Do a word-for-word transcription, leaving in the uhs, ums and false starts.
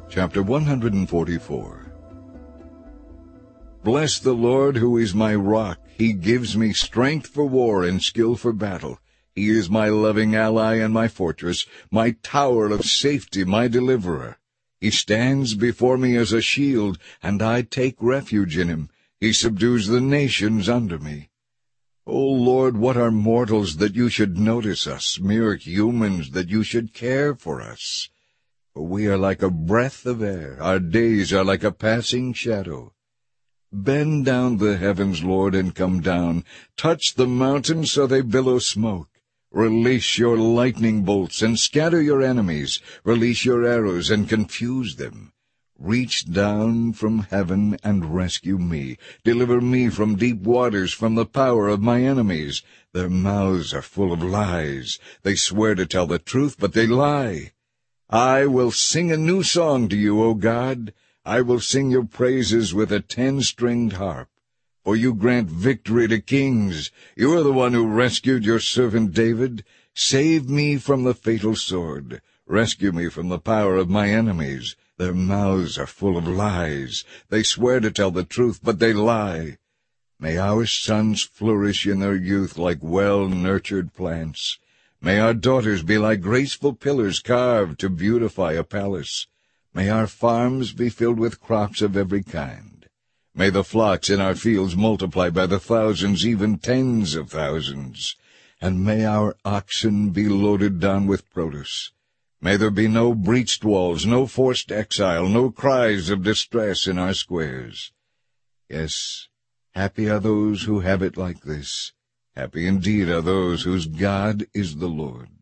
Chapter one hundred forty-four. Bless the Lord, who is my rock. He gives me strength for war and skill for battle. He is my loving ally and my fortress, my tower of safety, my deliverer. He stands before me as a shield, and I take refuge in him. He subdues the nations under me. O Lord, what are mortals that you should notice us, mere humans that you should care for us? For we are like a breath of air, our days are like a passing shadow. Bend down the heavens, Lord, and come down. Touch the mountains so they billow smoke. Release your lightning bolts and scatter your enemies. Release your arrows and confuse them. Reach down from heaven and rescue me. Deliver me from deep waters, from the power of my enemies. Their mouths are full of lies. They swear to tell the truth, but they lie. I will sing a new song to you, O God. I will sing your praises with a ten-stringed harp. For you grant victory to kings. You are the one who rescued your servant David. Save me from the fatal sword. Rescue me from the power of my enemies. Their mouths are full of lies. They swear to tell the truth, but they lie. May our sons flourish in their youth like well-nurtured plants. May our daughters be like graceful pillars carved to beautify a palace. May our farms be filled with crops of every kind. May the flocks in our fields multiply by the thousands, even tens of thousands. And may our oxen be loaded down with produce. May there be no breached walls, no forced exile, no cries of distress in our squares. Yes, happy are those who have it like this. Happy indeed are those whose God is the Lord.